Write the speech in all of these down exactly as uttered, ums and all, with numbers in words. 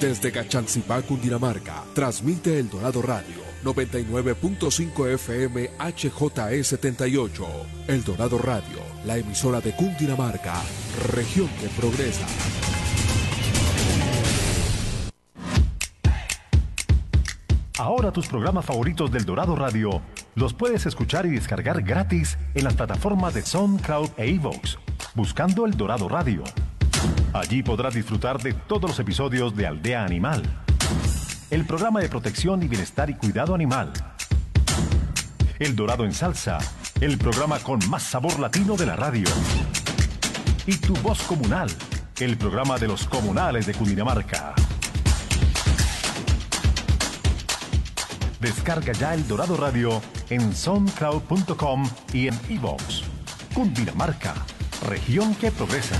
Desde Cachancipá, Cundinamarca, transmite El Dorado Radio, noventa y nueve punto cinco F M H J E setenta y ocho. El Dorado Radio, la emisora de Cundinamarca, región que progresa. Ahora tus programas favoritos del Dorado Radio los puedes escuchar y descargar gratis en las plataformas de SoundCloud e iVoox, buscando El Dorado Radio. Allí podrás disfrutar de todos los episodios de Aldea Animal, el programa de protección y bienestar y cuidado animal, El Dorado en Salsa, el programa con más sabor latino de la radio, y Tu Voz Comunal, el programa de los comunales de Cundinamarca. Descarga ya El Dorado Radio en soundcloud punto com y en iVoox. Cundinamarca, región que progresa.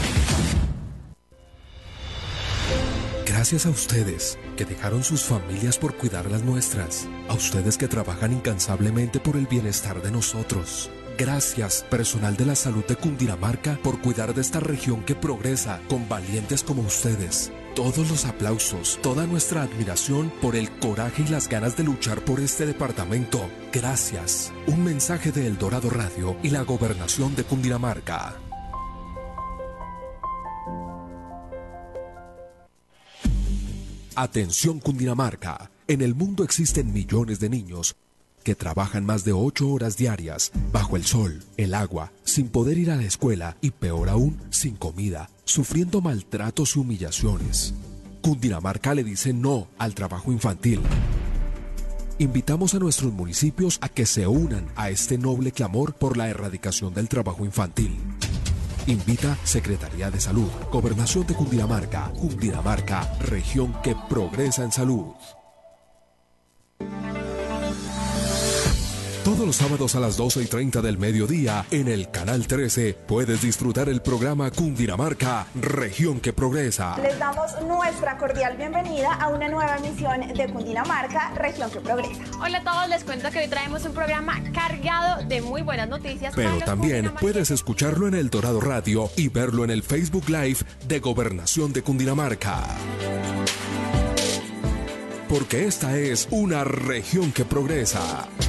Gracias a ustedes que dejaron sus familias por cuidar las nuestras. A ustedes que trabajan incansablemente por el bienestar de nosotros. Gracias, personal de la salud de Cundinamarca, por cuidar de esta región que progresa con valientes como ustedes. Todos los aplausos, toda nuestra admiración por el coraje y las ganas de luchar por este departamento. Gracias. Un mensaje de El Dorado Radio y la Gobernación de Cundinamarca. Atención Cundinamarca. En el mundo existen millones de niños que trabajan más de ocho horas diarias, bajo el sol, el agua, sin poder ir a la escuela y peor aún, sin comida, sufriendo maltratos y humillaciones. Cundinamarca le dice no al trabajo infantil. Invitamos a nuestros municipios a que se unan a este noble clamor por la erradicación del trabajo infantil. Invita Secretaría de Salud, Gobernación de Cundinamarca, Cundinamarca, región que progresa en salud. Todos los sábados a las doce y treinta del mediodía, en el Canal trece, puedes disfrutar el programa Cundinamarca, región que progresa. Les damos nuestra cordial bienvenida a una nueva emisión de Cundinamarca, región que progresa. Hola a todos, les cuento que hoy traemos un programa cargado de muy buenas noticias. Pero también puedes escucharlo en El Dorado Radio y verlo en el Facebook Live de Gobernación de Cundinamarca. Porque esta es una región que progresa.